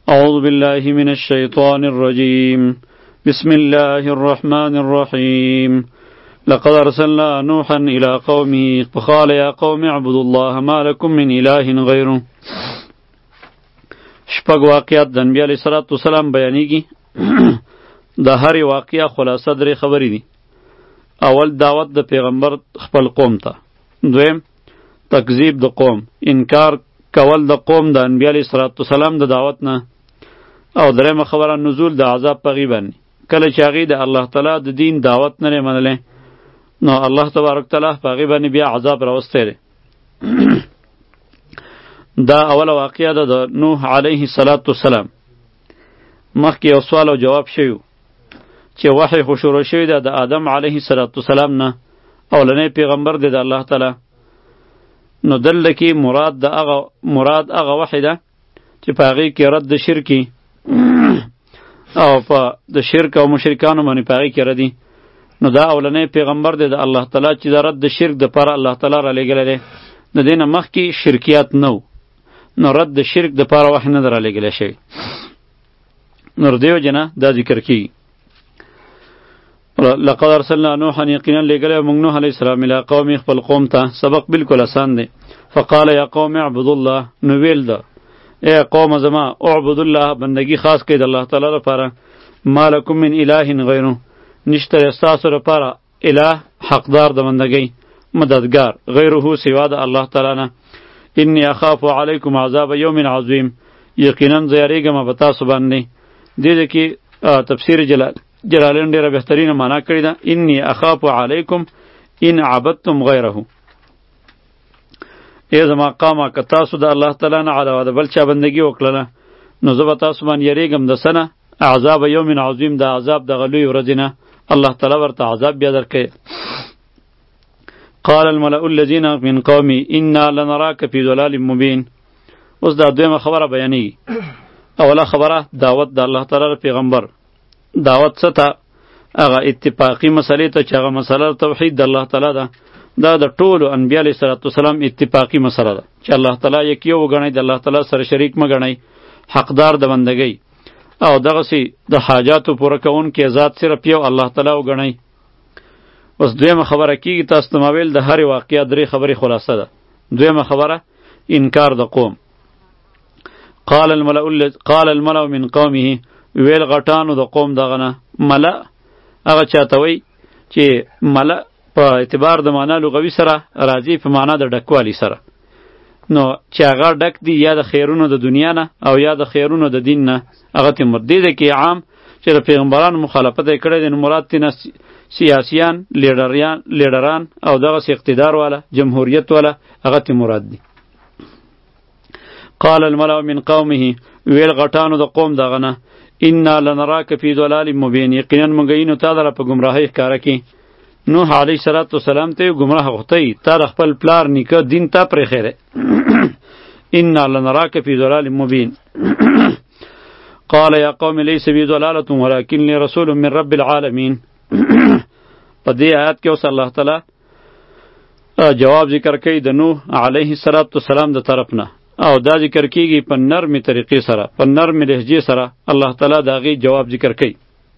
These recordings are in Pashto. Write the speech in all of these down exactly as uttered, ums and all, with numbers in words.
أعوذ بالله من الشيطان الرجيم بسم الله الرحمن الرحيم لقد أرسلنا نوحا إلى قومه فقال يا قوم اعبدوا الله ما لكم من إله غيره. شپږ واقعات د انبیاء علیه الصلاة والسلام بیانیږي. د هرې واقعه خلاصه درې خبرې دي. اول دعوت د پیغمبر خپل قوم ته، دویم تکذیب د قوم، انکار کول د قوم د انبیاء علیه الصلاة والسلام د دعوت نه، او دریمه خبره نزول د عذاب په هغې باندې کله چې هغې د الله تعالی د دین دعوت نه دی منلی، نو الله تبارک تعالی په هغې باندې بیا عذاب راوستی دی. دا اوله واقعه ده د نوح علیه الصلاة والسلام. مخکې یو سوال او جواب شوی چې وحی خو شروع شوی ده د آدم علیه الصلاة والسلام نه، اولنی پیغمبر دی د الله تعالی. نو دلته کې مراد د هغه مراد هغه وحی ده چې په هغې کې رد د شرکي او په د شرک او مشرکانو باندې په هغې کې ردي. نو دا اولنی پیغمبر دی د الله تعالی چې د رد د شرک دپاره الله تعالی را لېږلی دی. د دې نه مخکې شرکیات نه و، نو رد د شرک دپاره وحی نه ده را لېږلی شوی. نو د دې وجې نه دا ذکر کېږي. لقد ارسلنا نوحا، یقینا لېږلی موږ نوح علیه السلام الی قومې خپل قوم ته. سبق بالکل آسان دی. فقال یا قوم اعبدوا الله، نو ویل ده ای قوم زما اعبدوا الله، بندگی خاص کړئ د الله تعالی لپاره. ما لکم من اله غیره، نشته ستاسو لپاره اله حقدار د بندګۍ مددگار غیره سوا د الله تعالی نه. انی اخاف علیکم عذاب یوم عظیم، یقینا زه یریږم په تاسو باندې. دې دې کې تفسیر جلال جلالین ډېره بهترینه معنا کړې ده. انی اخاف علیکم ان عبدتم غیره، ای زما قامه که تاسو د الله تعالی نه علاوه د بل چا بندګي وکړله، نو زه به تاسو باندې یریږم د څه نه؟ عذاب یوم عظیم، د عذاب دغه لوی ورځې نه الله تعالی ورته عذاب بیا درکوي. قال الملأ الذین من قومي انا لنراک فی ضلال مبین. اوس دا دویمه خبره بیانېږي. اوله خبره دعوت د الله تعالی پیغمبر، دعوت څه ته؟ هغه اتفاقی مسلې ته چې هغه مسله توحید د الله تعالی ده. دا د ټولو انبیاء علیه صلوات والسلام اتفاقی مسله ده چې الله تعالی یکی وګڼئ، د الله تعالی سره شریک مه ګڼئ، حقدار د بندګۍ او دغسې د حاجاتو پوره کوونکي ذات صرف یو الله تعالی وګڼئ. اوس دویمه خبره کېږي. تاسو ته ما ویل د هرې واقعه درې خبرې خلاصه ده. دویمه خبره انکار د قوم. قال الملأ قال الملأ من قومه، ویل غټانو د قوم دغه نه. ملأ هغه چاته وایي چې ملأ په اعتبار د معنا لغوي سره راځي په معنا د ډکوالي سره، نو چې هغه ډک دی یا د خیرونو د دنیا نه او یا د خیرونو د دین نه، هغه ته مردې ده کې عام چې د پیغمبرانو مخالفت یې کړی دی. نو مراد تېنه سیاسیان، لیډریان لیډران او دغسې اقتدار والا جمهوریت والا هغه ته مراد دی. قال الملأ من قومه، ویل غټانو د قوم دغه نه، انا لنراک فی ضلال مبین، یقینا موږ یینو تا دره په ګمراهۍ ښکاره کې. نوح علیه صلات وسلام ته ګمراه غوښتی، تا د خپل پلار نیکه دین ته پرېښی انا لنراک فی ضلال مبین. قال یا قوم لیس بی ضلالة ولکنی رسول من رب العالمین. په دې آیات کې اوس الله تعالی جواب ذکر کوي د نوح علیه الصلات وسلام د طرف نه، او دا ذکر کیږي په نرمې طریقې سره، په نرمې لهجې سره الله تعالی د هغې جواب ذکر کوي.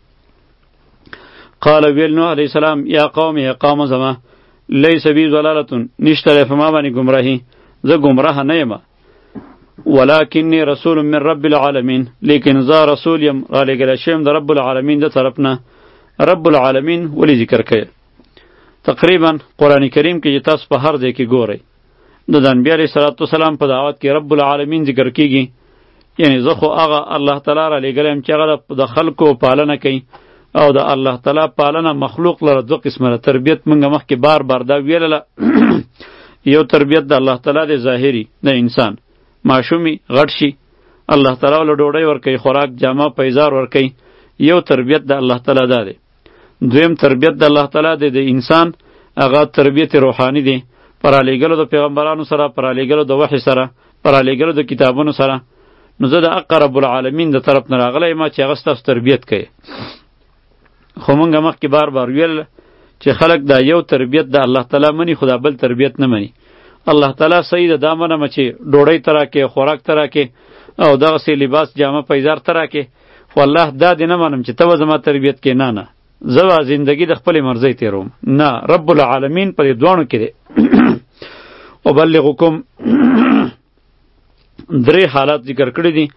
قال ویل نوح علیه السلام یا قوم، یا قوم زما لیس بی ضلالة، نشته دی په ما باندې ګمراهي، زه ګمراه نه یم، ولکنی رسول من رب العالمین، لیکن زه رسول یم رالیږلی شویم د رب العالمین د طرف نه. رب العالمین ولی ذکر کوي؟ تقریبا قرآن کریم کې چې تاسو په هر ځای کې ګورئ د انبیاء علیه صلات وسلام په دعوت کې رب العالمین ذکر کیږي. یعنی زه خو هغه الله تعالی رالیږلی یم چې هغه د خلکو پالنه کوي، او د الله تعالی پالنه مخلوق لره دوه قسمه ده. تربیت موږ مخکې بار بار دا ویلله. یو تربیت د الله تعالی د ظاهري د انسان، ماشومي غټ شي الله تعالی له ډوډۍ ورکوي، خوراک جامه پیزار ورکوي، یو تربیت د الله تعالی دا دی. دویم تربیت د الله تعالی دی د انسان، هغه تربیت روحانی دی، پر علیګلو د پیغمبرانو سره، پر علیګلو د وحی سره، پر علیګلو د کتابونو سره. نو زه د حق رب العالمین د طرف نه راغلی یم چې هغه ستاسو تربیت کوي. خو مونږ مخکې بار بار ویل چې خلک دا یو تربیت د الله تعالی مني، خو دا بل تربیت نه مني. الله تعالی صحیح ده دا منمه چې ډوډۍ ته راکې، خوراک ته راکې، او دغسې لباس جامه پیزار ته راکې، خو الله دا دې نه منم چې ته به زما تربیت کې. نه نه، زه به زندګي د خپلې مرضۍ تېروم. نه، رب العالمین په دې دواړو کې دی. وبلغکم درې حالات ذکر کړي دي.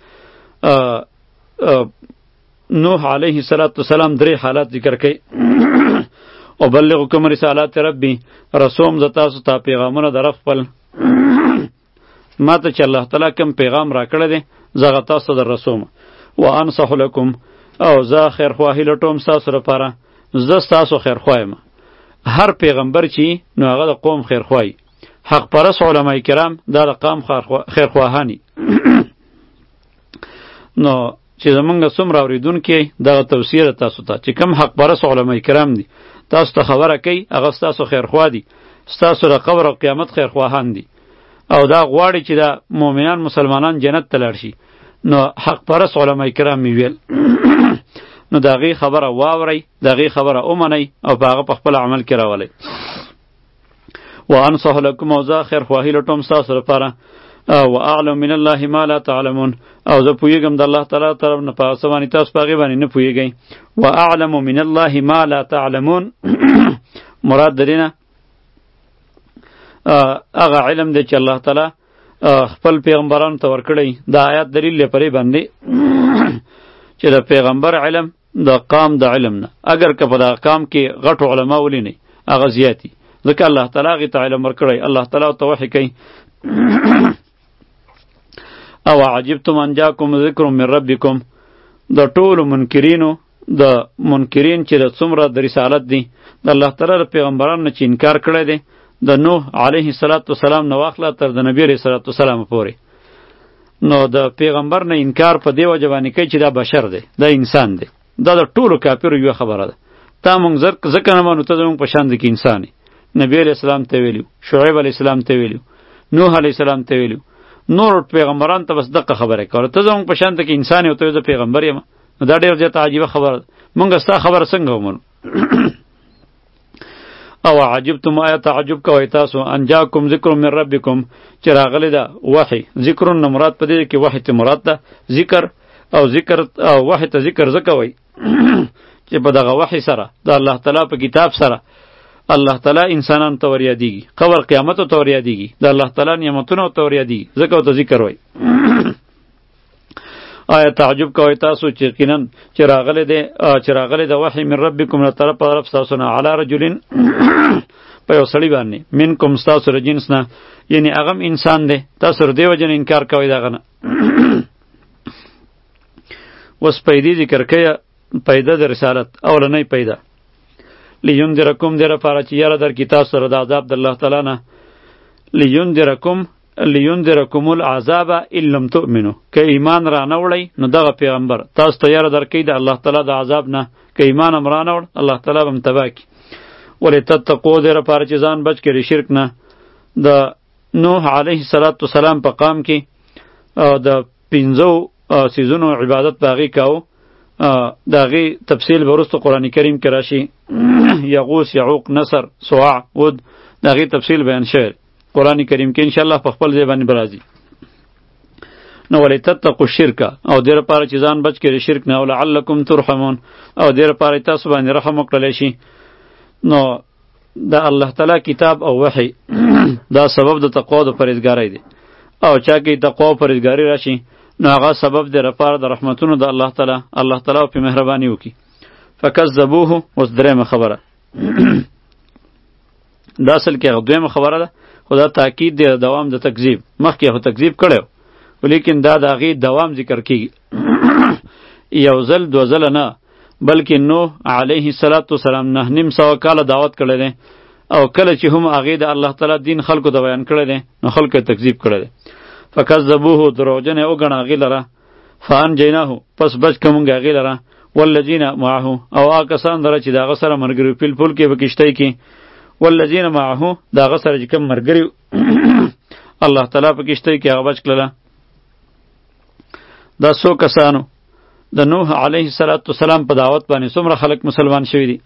نوح علیه السلام درې حالات ذکر کړي. وبلغکم رسالات ربی، رسوم ز تاسو ته پیغامونه د رب خپل. ما ته چې الله تعالی کوم پیغام را کړی دی زه هغه تاسو ته در رسوم. وانصح لکم، او زه خیرخواهي لټوم ستاسو لپاره. زه ستاسو خیرخواه یم. هر پیغمبر چې نو هغه د قوم خیرخواهي. حق پرست علماء کرام دا د قوم خیرخواهانی. نو چې زمونږ څومره اورېدونکي دغه توصیه ده تاسو ته چې کوم حق پرست علماء کرام دي تاسو ته خبره کوي هغه ستاسو خیرخواه دي، ستاسو د قبر او قیامت خیرخواهان دي، او دا غواړي چې د مؤمنان مسلمانان جنت ته لاړ شي. نو حق پرست علماء کرام می ویل نو د هغې خبره واورئ، د هغې خبره ومنئ او په هغه په خپل عمل کې راولئ. وانصح لکم، او زه خیرخواهي لټوم ستاسو لپاره. واعلم من الله ما لا تعلمون، او زه پوهېږم د الله تعالی طرف نه په هغه څه باندې تاسو په هغې باندې نه پوهېږئ. واعلم من الله ما لا تعلمون مراد د دې نه هغه علم دی چې الله تعالی خپل پیغمبرانو ته ورکړی. دا آیات دلیل دی پرې باندې چې د پیغمبر علم د قام د علم نه، اگر که په دغه قام کې غټو علما ولینئ هغه زیاتي، ځکه الله تعالی هغې ته علم ورکړی، الله تعالی ورته وحی کوي. او عجبتم ان جاکم ذکر من ربکم، د ټولو منکرینو د منکرین چې د څومره د رسالت دی د الله تعالی د پیغمبرانو نه چې انکار کړی دی، د نوح علیه السلام نه واخله تر د نبی علیه السلام پورې، نو د پیغمبر نه انکار په دې وجه باندې کوي چې دا بشر دی، دا انسان دی. دا د ټولو کافرو یوه خبره ده. تا مونږ ځکه نه منو، ته زموږ په شان دی کې انسان یې. نبی علیه السلام ته ویلو، شعیب علیه السلام ته ویلو، نوح علیه السلام ته ویلو، نور پیغمبران ته بس دغه خبره کوله. ته زموږ په شان دی کې انسان یې او ته زه پیغمبر یم. نو دا ډېر زیاته عجیبه خبره ده. مونږ ستا خبره څنګه ومنو؟ او عجبتم، آیا تعجب کوئ تاسو ان جاکم ذکر من ربکم چې راغلی ده وحی. ذکر نه مراد په دې کې وحی ته مراد ده ذکر، او ذکر او وحی ته ذکر ځکه وایي چې په دغه وحی سره د الله تعالی په کتاب سره الله تعالی انسانانو ته وریادېږي، قبر قیامتو ته وریادېږي، د الله تعالی نعمتونو ته وریادېږي، ځکه ورته ذکر وایي. آیا تعجب کوئ تاسو چې یقینا چې راغلی دی چې راغلی د وحی من ربکم له طرفه رب ستاسو نه علی رجلین په یو سړي باندې منکم ستاسو د جنس نه، یعنی هغه هم انسان دی، تاسو د دې وجې نه انکار کوئ د هغه نه. اوس پیدې ذکر کوي، پیدا د رسالت اولنۍ پیدا. لینذرکم دې لپاره چې یاره درکړي تاسو سره د عذاب د الله تعالی نه. لینذرکم لینذرکم العذاب ان لم تؤمنوا، که ایمان را نه وړئ نو دغه پیغمبر تاسو ته یاره درکوي د الله تعالی د عذاب نه، که ایمان هم را نه وړ الله تعالی به هم تباه کړي. ولتتقوا دې لپاره چې ځان بچ کړي شرک نه. د نوح علیه السلام په قام کې د پنځو څیزونو عبادت په هغې کوو. د هغې تفصیل به وروسته قرآن کریم کې راشي. یغوث، یعوق، نصر، سواع، ود، د هغې تفصیل بیان شوی قرآن کریم کې انشاءالله په خپل ځای باندې به راځي. نو ولتتقوا الشرک، او دې لپاره چې ځان بچ کړي شرک نه. او لعلکم ترحمون، او دې لپاره تاسو باندې رحم وکړلی شي. نو د الله تعالی کتاب او وحی دا سبب د تقوا او د پرهیزګارۍ دی، او چا کې تقوا او پرهیزګاري راشي نو هغه سبب دی لپاره د رحمتونو د الله تعالی. الله تعالی په مهرباني وکړي. فکذبوه، اوس درېیمه خبره دا اصل کې هغه دویمه خبره ده، خو دا تاکید دی دوام د تکذیب. مخکې خو تکذیب کړی و، ولیکن دا د هغې دوام ذکر کېږي. یو ځل دوه ځله نه، بلکې نوح علیه السلام نه نیم سوه کاله دعوت کړی دی، او کله چې هم هغې د الله تعالی دین خلکو ته بیان کړی دی نو خلکو یې تکذیب کړی دی. فکذبوه، دروغجن یې وګڼه هغې لره. فانجیناه، پس بچ که مونږ هغې لره. والذین معه، او هغه کسان لره چې د هغه سره ملګري فی الفلک په کشتۍ کې. والذین معه، د هغه سره چې کوم ملګري الله تعالی په کشتۍ کې هغه بچ کړله. دا څو کسانو د نوح علیه السلام په دعوت باندې څومره خلک مسلمان شوي دي.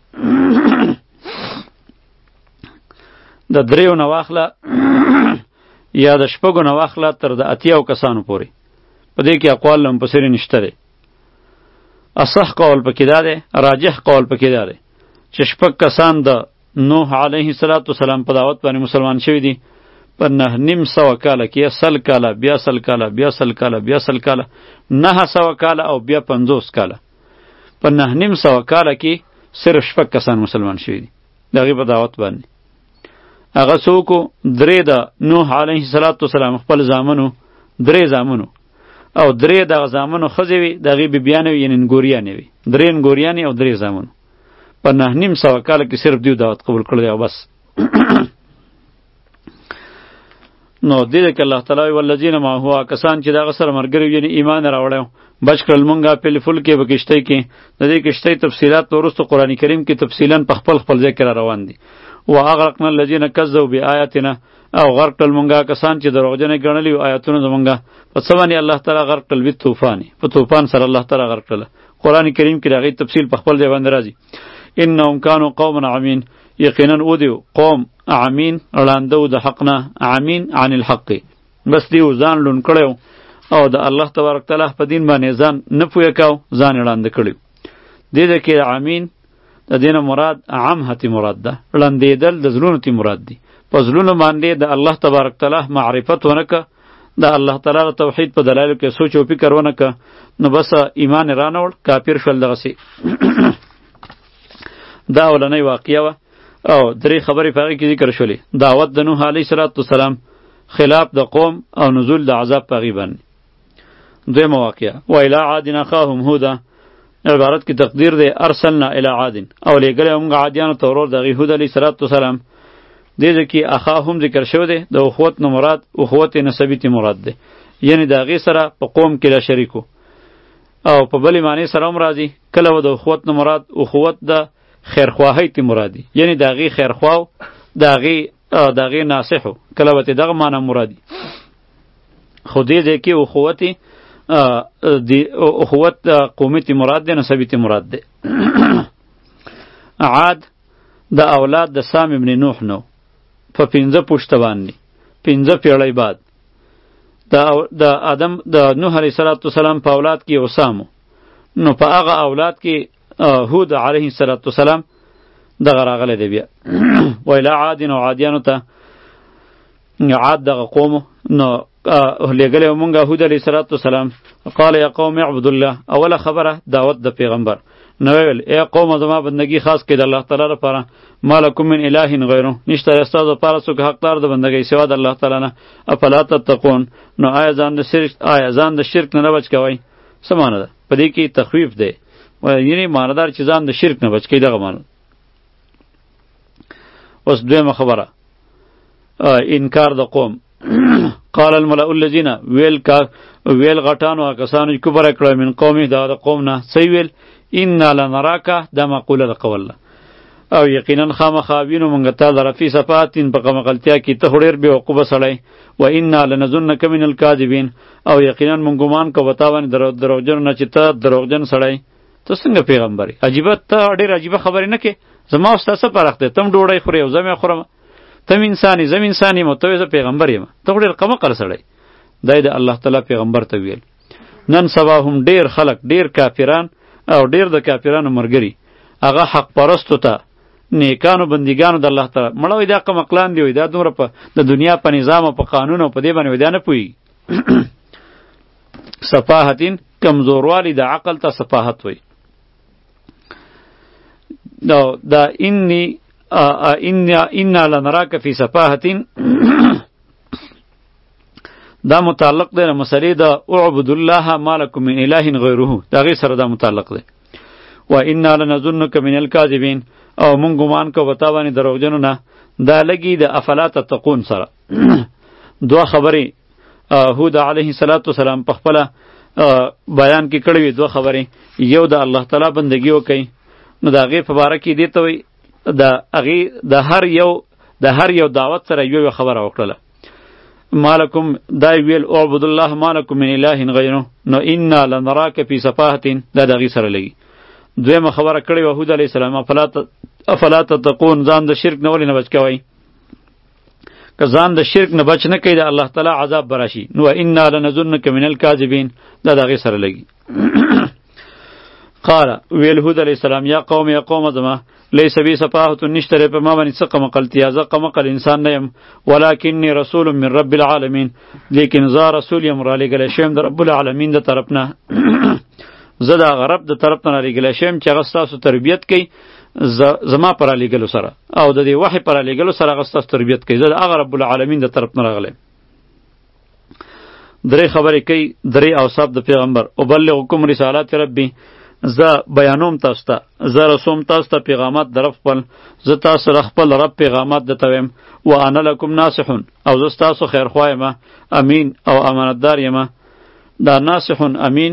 د دریو نه واخله یا د شپږو نه واخله تر د اتیاو کسانو پورې په دې کې اقوال مفسرین نشته دی. اصح قول پکې دا دی، راجح قول پکې دا دی چې شپږ کسان د نوح علیه السلام په دعوت باندې مسلمان شوي دي په نه نیم سوه کاله کې، سل کاله بیا سل کاله بیا سل کاله بیا سل کاله نه سوه کاله او بیا پنځوس کاله، په نه نیم سوه کاله کې صرف شپږ کسان مسلمان شوي دي د هغې په دعوت باندې. هغه څوک درې د نوح علیه السلام خپل زامنو، درې زامنو او درې دغه زامنو ښځې وي، د هغې بیبیانې وي، یعنې نګوریانې وي، درې نګوریانې او درې زامنو. په نه نیم سوه کاله کې صرف دیو دعوت قبول کړی دی او بس. نو دې کې الله تعالی والذین معه، کسان چې دغه سره ملګري یعنی ایمان راوړی بچ کړل مونږه په الفلک په کشتۍ کې. د دې کشتۍ تفصیلات وروسته قرآن کریم کې تفصیلا په خپل خپل ځای کې را روان دي. واغرقنا الذین کذبوا بآیاتنا، او غرق کړل مونږه کسان چې دروغجنې ګڼلي وو آیاتونه زمونږه. په څه باندې الله تعالی غرق کړل؟ بالطوفان، په طوفان سره الله تعالی غرق کړل. قرآن کریم کې د هغې تفصیل په خپل ځای باندې راځي. انهم کانوا قوما عمین، یقینا او دیو قوم عمین ړانده و د حق نه، عمین عن الحق، بس دیو ځان لون کړی او د الله تبارک تعالی په دین باندې ځان نه پوهه کاو، ځان یې ړانده کړی. دې ځای کې عمین د دې نه مراد عمهتې مراد ده، ړندېدل د زړونو تی مراد دي. په زړونو باندې د الله تبارک تعالی معرفت ونه که، د الله تعالی د توحید په دلایلو کې سوچ او فکر ونه که، نو بس ایمان یې رانوړ، کافر شول دغسې. دا اولنۍ واقعه وه او درې خبرې په هغې کې ذکر شولې: دعوت د نوح علیه السلام، خلاف د قوم او نزول د عذاب په هغې باندې. دویمه واقعه: و الی عاد اخاهم هودا، عبارت کې تقدیر دی ارسلنا الی عاد، او لېږلی موږ عادیانو ته ورور د هغې هود علیه السلام. دې ځای کې اخاهم ذکر شوی دی، د اخوت نه مراد اخوت نسبي تی مراد دی، یعنی د هغې سره په قوم کې لا شریک و. او په بلې معنی سره هم راځي، کله و د اخوت نه مراد اخوت د خیرخواهی تی مرادی، یعنی د هغې خیرخواو د هغې د هغې ناصحو، کله به دغه معنی مرادي. خو دې ځای کې اخوت اخوت قومي تی مراد دی، نسبي تی مراد دی. عاد د اولاد د سام ابن نوح نو، په پنځه پوشته باندې پنځه پیړۍ بعد د آدم د نوح علیه السلام په اولاد کې یو سام، نو په هغه اولاد کې هود علیه السلام دغه راغلی دی بیا. و الی عاد، او عادیانو ته عاد دغه قومو نو لېږلی مونږه هود علیه السلام. قال یا قوم اعبدوا الله، اوله خبره دعوت د پیغمبر. نو ویل ای قوم زما بندگی خاص کړئ د الله تعالی لپاره، ما لکم من اله غیره، نشته ستاسو لپاره څوک حقدار د بندګۍ سوا د الله تعالی نه. افلا تتقون، نو آیا ځان د شرک آیا ځان د شرک نه نه بچ کوئ؟ څه معنی ده؟ په دې کې تخویف دی، یعنی ماندار چې ځان د شرک نه بچ کړي، دغه معنی. اوس دویمه خبره انکار د قوم. قال الملأ الذین، ویل کا ویل غټانو کسانو چې کفر کړی من قومه، دا د قوم نه څه ویل؟ انا لنراک، دا مقوله د قول ده، او یقینا خامخا وینو مونږ تا لره فی صفاتین په غمغلتیا کې، ته خو ډېر بېوقوفه سړی. و انا لنظنک من الکاذبین، او یقینا مونږ ګمان کوو تا باندې دروغجن نه، چې ته دروغجن سړی. ته څنګه پیغمبر یې؟ عجیبه، ته ډېر عجیبه خبرې نه کې. زما او ستا څه فرق دی؟ تم ډوډۍ خورې او زه مې خورم، تم انسان یې زه انسان یم، ته وایې زه پیغمبر یم. ته خو ډېر قمقل سړی. دا یې د الله تعالی پیغمبر ته ویل. نن سبا هم ډېر خلک، ډېر کافران او ډېر د کافرانو ملګري، هغه حق پرستو ته، نیکانو بندګانو د الله تعالی مړه وایي دا قمقلان دي، وایي دا دومره په د دنیا په نظام او په قانون او په دې باندې وایي دا نه پوهېږي. صفاحتین، کمزوروالی د عقل ته صفاحت وایي. دا انی انا لنراک فی صفاحتین دا متعلق دی مسلې د اعبد الله ما لکم من اله غیره، دا غي سره دا متعلق دی. و انا لنظنک من الکاذبین، او مونږ ګمان کوو تا باندې دروغجنو نه. دا لګي د افلا تتقون سره. دوه خبرې هود علیه السلام په خپله بیان کې کړې وي، دوه خبرې. یو د الله تعالی بندګي وکړئ، نو د هغې په باره کې دې ته وایي د هغې د هر یو د هر یو دعوت سره یو یو خبره وکړله. مالکم دا ویل اعبد الله مالکم من اله غیره، نو انا لنراک فی صفاحتین، دا د هغې سره لګي. دویمه خبره کړې وه هود علیه السلام، افلا تتقون، ځان د شرک نه ولې نه بچ کوئ؟ که ځان د شرک نه بچ نه کوي د الله تعالی عذاب براشي نو انا لنظنک من الکاذبین دا دغه سره لګي. قال ویل هود علیہ السلام یا قوم یا قوم زما لیس بی سفاهة نشتره په ما باندې څه قمقلتیا زه قمقل انسان نه یم ولکنی رسول من رب العالمین لیکن زه رسول یم را لېږلی شویم د رب العالمین د طرف نه زه د هغه رب د طرف نه را لېږلی شویم چې هغه ستاسو تربیت کوي زما پر را لېږلو سره او د دې وحی پر را لېږلو سره هغه ستاسو تربیت کوي زه د هغه رب العالمین د طرف نه راغلی. درې خبرې کوي درې اوصاف د پیغمبر ابلغکم رسالات ربی زه بیانوم تاسو ته زه رسوم تاسو ته پیغامات در خپل زه تاسو ر خپل رب پیغامات درته ویم و انا لکم ناصحون او زه ستاسو خیرخواه یم امین او امانتدار یم. دا ناصحون امین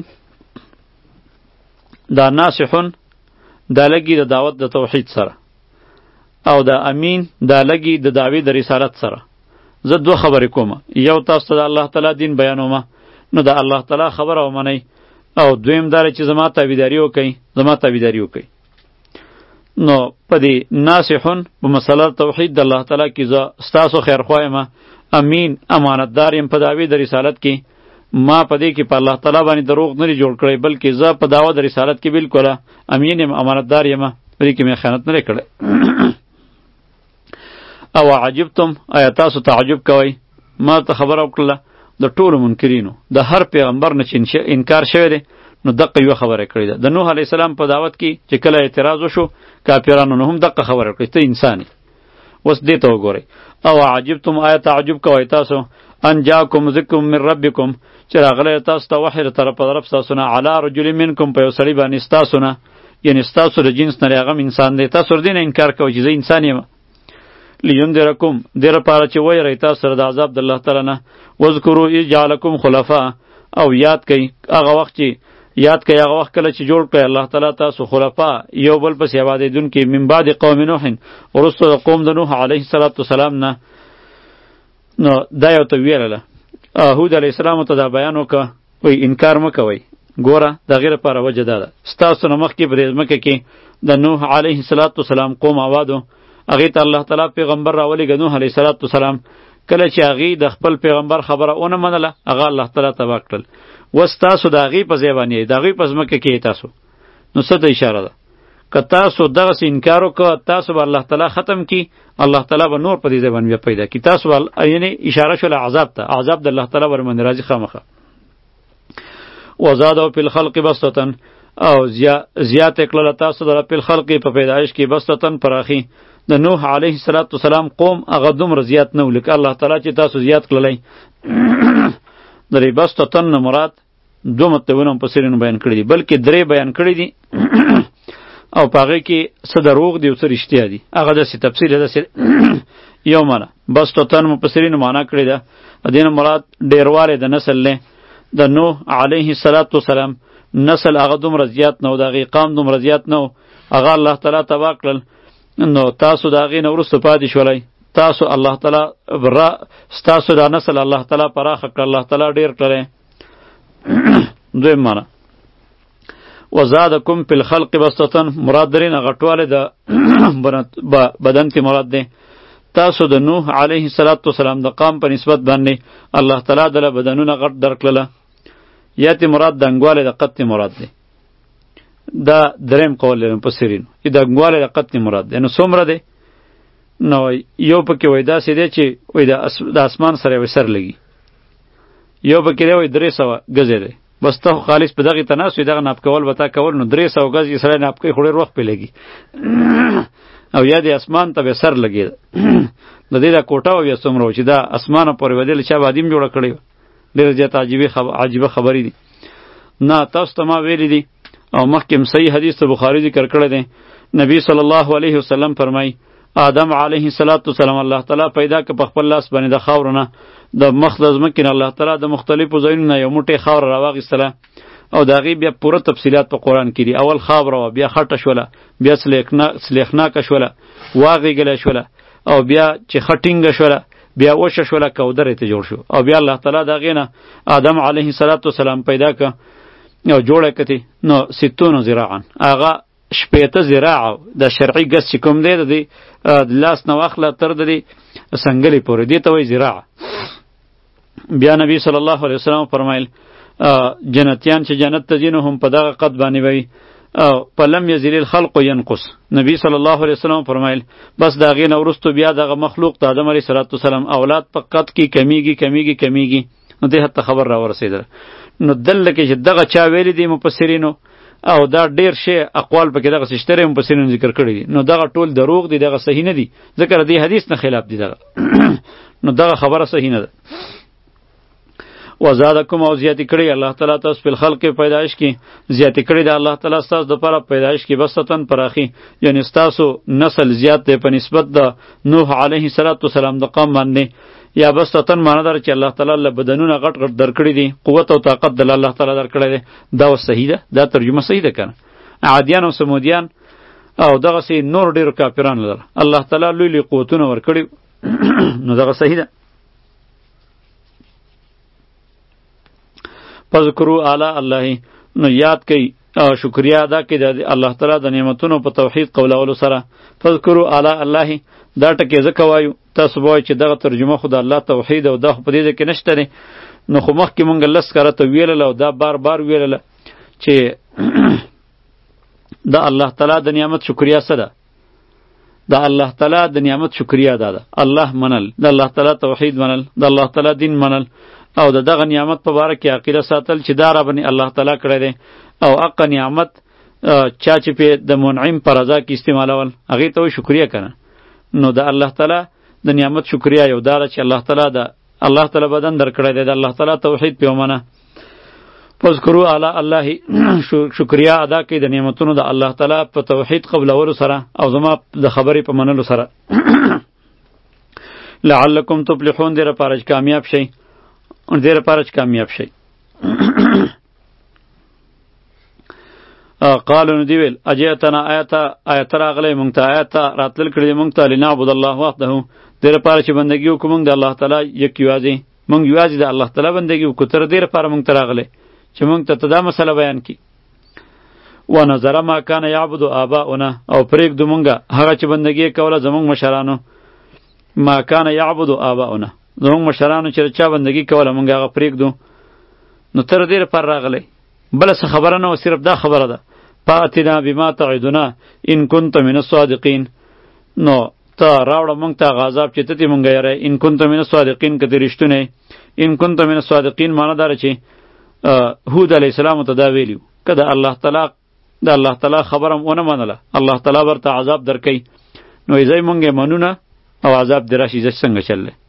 دا ناصحون دا لګي د دعوت د توحید سره او دا امین دا لګي د دعوی د رسالت سره. زه دوه خبرې کوم یو تاسو ته د الله تعالی دین بیانوم نو د الله تعالی خبره ومنئ او دویم داره چې زما تابعداري وکئ زما تابعداري وکئ. نو په دې ناصحون په مسله توحید د الله تعالی کې زه ستاسو خیرخواه یم امین امانتدار یم په دعوی د رسالت کې ما په دې کې په الله تعالی باندې دروغ نه لري جوړ کړی بلکې زه په دعوه د رسالت کې بالکل امین یم امانتدار یم په دې کې مې خیانت نه کړی. او عجبتم آیا تاسو تعجب کوئ ما ته خبره وکړله د ټولو منکرینو د هر پیغمبر نه چې انکار شوی دی نو دقه یوه خبره کړې ده. د نوح علیه السلام په دعوت کې چې کله اعتراض وشو کافرانو نو هم دقه خبره کړې ته انسان یې. اوس دې ته وګورئ او عجبتم آیا تعجب کوئ تاسو ان جاکم ذکر من ربکم چې راغلی تاسو ته وحی د طرفه د رب ستاسو نه علی رجل منکم په یو سړي باندې ستاسو نه یعنې ستاسو د جنس نه هغه انسان دی تاسو ور دې نه انکار کوئ چې زه انسان یم. لینذرکم دې لپاره چې ویری تاسو سره د عذاب د الله تعالی نه واذکروا اذ جعلکم خلفاء او یاد کئ هغه وخت چې یاد کئ هغه وخت کله چې جوړ کړی الله تعالی تاسو خلفاء یو بل پسې آبادېدونکي من بعد قوم نوح وروسته د قوم د نوح علیه السلام نه. نو دا یو ته ویلله هود علیه السلام ته دا بیان وکړه وایي انکار مه کوئ ګوره د هغې لپاره وجه دا ده ستاسو نه مخکې په دې ځمکه کې د نوح علیه السلام قوم آبادو هغې ته الله تعالی پیغمبر راولېږه نوح علیه السلام کله چې هغې د خپل پیغمبر خبره ونه منله هغه الله تعالی تباه کړل. اوس تاسو د هغې په ځای باندې د هغې په ځمکه کې تاسو نو څه ته اشاره ده که تاسو دغسې انکار وکړه تاسو به الله تعالی ختم کړي الله تعالی به نور په دې ځای باندې بیا پیدا کړي تاسو به یعنې اشاره شوله عذاب ته عذاب د الله تعالی ورباندې راځي خامخه. وزادوا فی الخلق بسطة او زیات یې کړله تاسو د فی الخلق په پیدایش کې بسطة پراخي د نوح علیه السلام قوم هغه دومره زیات نه و لکه الله تعالی چې تاسو زیات کړلی. د دې بسطة نه مراد دوه مطلبونه مفسرینو بیان کړي دي بلکې درې بیان کړي دي او په هغې کې څه دروغ دي او څه رښتیا دي هغه داسې تفصیل یې داسې یو معنا بسطة مفسرینو معنا کړې ده د دې نه مراد ډېروالی د نسل دی د نوح علیه السلام نسل هغه دومره زیات نه و د هغې قام دومره زیات نه و هغه الله تعالی تباه کړل. نو تاسو د هغې نه وروسته پاتې شولی تاسو الله تعالی را ستاسو دا نسل الله تعالی پراخه کړ الله تعالی ډېر کړی. دویم معنا وزادکم فی الخلق بسطة مراد درې نه غټوالی د بدن کې مراد دی تاسو د نوح علیه السلام د قام په نسبت باندې الله تعالی دله بدنونه غټ درکړله یا تی مراد دنګوالی د قد مراد دی دا دریم قول لرم مفسرینو چې دنګوالی د قد مراد دی. نو څومره دی نو یو پکې وایي داسې دی چې وایي د اسمان سره یې سر لګي یو پکې دی وایي درې سوه ګزې دی بس ته خالص په دغې ته ناست وي دغه ناپ کول به تا کول نو درې سوه ګز یې سړی ناپ کوي خو ډېر وخت پرې لګي او یا د اسمان ته به سر لګي د دې دا کوټه وه بیا څومره و چې دا اسمانه پورې ودې چا به ادیم جوړه کړې وه ډېره زیاته عجیبه خبرې دي. نه تاسو ته ما ویلي دي او مخکې صحیح حدیث ته بخاري ذکر کړی دی نبی صلی الله علیه وسلم فرمایي آدم علیه السلام الله تعالی پیدا که په خپل لاس باندې د خاورو نه د مخ د ځمکې نه الله تعالی د مختلفو ځایونو نه یو موټی خاوره راواخیستله او د هغې بیا پوره تفصیلات په قرآن کې دي اول خاوره وه بیا خټه شوله بیا سلیخناکه شوله واغېږلی شوله او بیا چې ښه ټینګه شوله بیا وشه شوله کودرې ته جوړ شو او بیا الله تعالی د هغې نه آدم علیه السلام پیدا که او جوړه کتې نو ستون ذراعا هغه شپېته ذراع د شرعي ګز چې کوم دی د دې لاس نه واخله تر د دې سنګلې پورې دې ته وایي ذراع. بیا نبی صلی الله علیه وسلم فرمایل جنتیان چې جنت ته ځي نو هم په دغه قد باندې وي فلم یزل الخلق ینقص. نبی صلی الله علیه وسلم فرمایل بس د هغې نه وروستو بیا دغه مخلوق د آدم علیه صلات وسلام اولاد په قد کې کمیږي کمیږي کمیږي. نو دې حتی خبر را ورسېدله. نو دلته کې چې دغه چا ویلي دي مفسرینو او دا ډیر شی اقوال پکې دغه سشتره مفسرینو ذکر کړی دي، نو دغه ټول دروغ دي، دغه صحیح نه دي، ذکر دی حدیث نه خلاف دي دغه نو دغه خبره صحیح نه ده. وزادکم او زیاتی کړی الله تعالی تاسو په خلق پیدایش کې زیاتی کړی ده الله تعالی تاسو د لپاره پیدایش کې بسطن پراخي، یعنی تاسو نسل زیات دی په نسبت د نوح علیه السلام د قوم باندې، یا بسطن معنی دار چې الله تعالی له بدنونه غټ غټ درکړي دي، قوت او طاقت د الله تعالی درکړي دي. دا صحیح ده، دا ترجمه صحیح ده کنه. عادیان او سمودیان او دغه سي نور ډیر کافرانو لره الله تعالی لوی لوی قوتونه ورکړي نو دغه صحیح ده. فذکروا اعلی الله، نو یاد کئ او شکریا ادا کئ د الله تعالی د نعمتونو په توحید قولولو سره. فذکروا اعلی الله دا ټکی ځکه وایو تاسو وایئ چې دغه ترجمه خو د الله توحید او دا خو په دې ځای کې نشته دی، نو خو مخکې مونږ لس کرته ویلله او دا بار بار ویلله چې د الله تعالی د نعمت شکریا څه ده؟ د الله تعالی د نعمت شکریا دا ده الله منل، د الله تعالی توحید منل، د الله تعالی دین منل او د دغه نعمت په باره کې عقیده ساتل چې دا را باندې الله تعالی کړی دی او حق نعمت چا چې په د منعم پر رضا کې استعمالول هغې ته وایي شکریا کنه. نو د الله تعالی د نعمت شکریا یو دا ده چې الله تعالی د الله تعالی بدن درکړی دی، د الله تعالی توحید پې ومنه. فذکروا اعلی الله شکریا ادا کړئ د نعمتونو د الله تعالی په توحید قبلولو سره او زما د خبرې په منلو سره. لعلکم تفلحون، دې لپاره چې کامیاب شئ، دې لپاره چې کامیاب شئ. قالو نو دی ویل اجیتنا آیتا آیت راغلی مونږ ته آیت راتلل کړي دی مونږ ته لنعبد الله وحده، دې لپاره چې بندګي وکړو مونږ د الله تعالی یک یوازې، مونږ یوازې د الله تعالی بندګي وکړو. تر دې لپاره مونږ ته راغلی چې مونږ ته دا مسله بیان کړي. ونظر ما کان یعبد آباؤنا، او پرېږدو مونږه هغه چې بندګي کوله زمونږ مشرانو، ما کان یعبد آباؤنا زمونږ مشرانو چې چا بندګي کوله مونږ هغه پرېږدو. نو تر دې لپاره راغلی، بله څه خبره نه و، صرف دا خبره ده فاتنا بما تعدنا ان كنت من الصادقین. نو ته راوړه مونږ ته هغه عذاب چې ته ترې مونږ یری، ان كنت من الصادقین که ته رښتونی. ان كنت من الصادقین معنی داره چې هود علیه السلام ته دا ویلي که د الله تعالی د الله تعالی خبره ونه منله الله تعالی ورته عذاب درکوي، نو ایزای مونږ یې منو نه او عذاب دې راشي زه څنګه چل دی.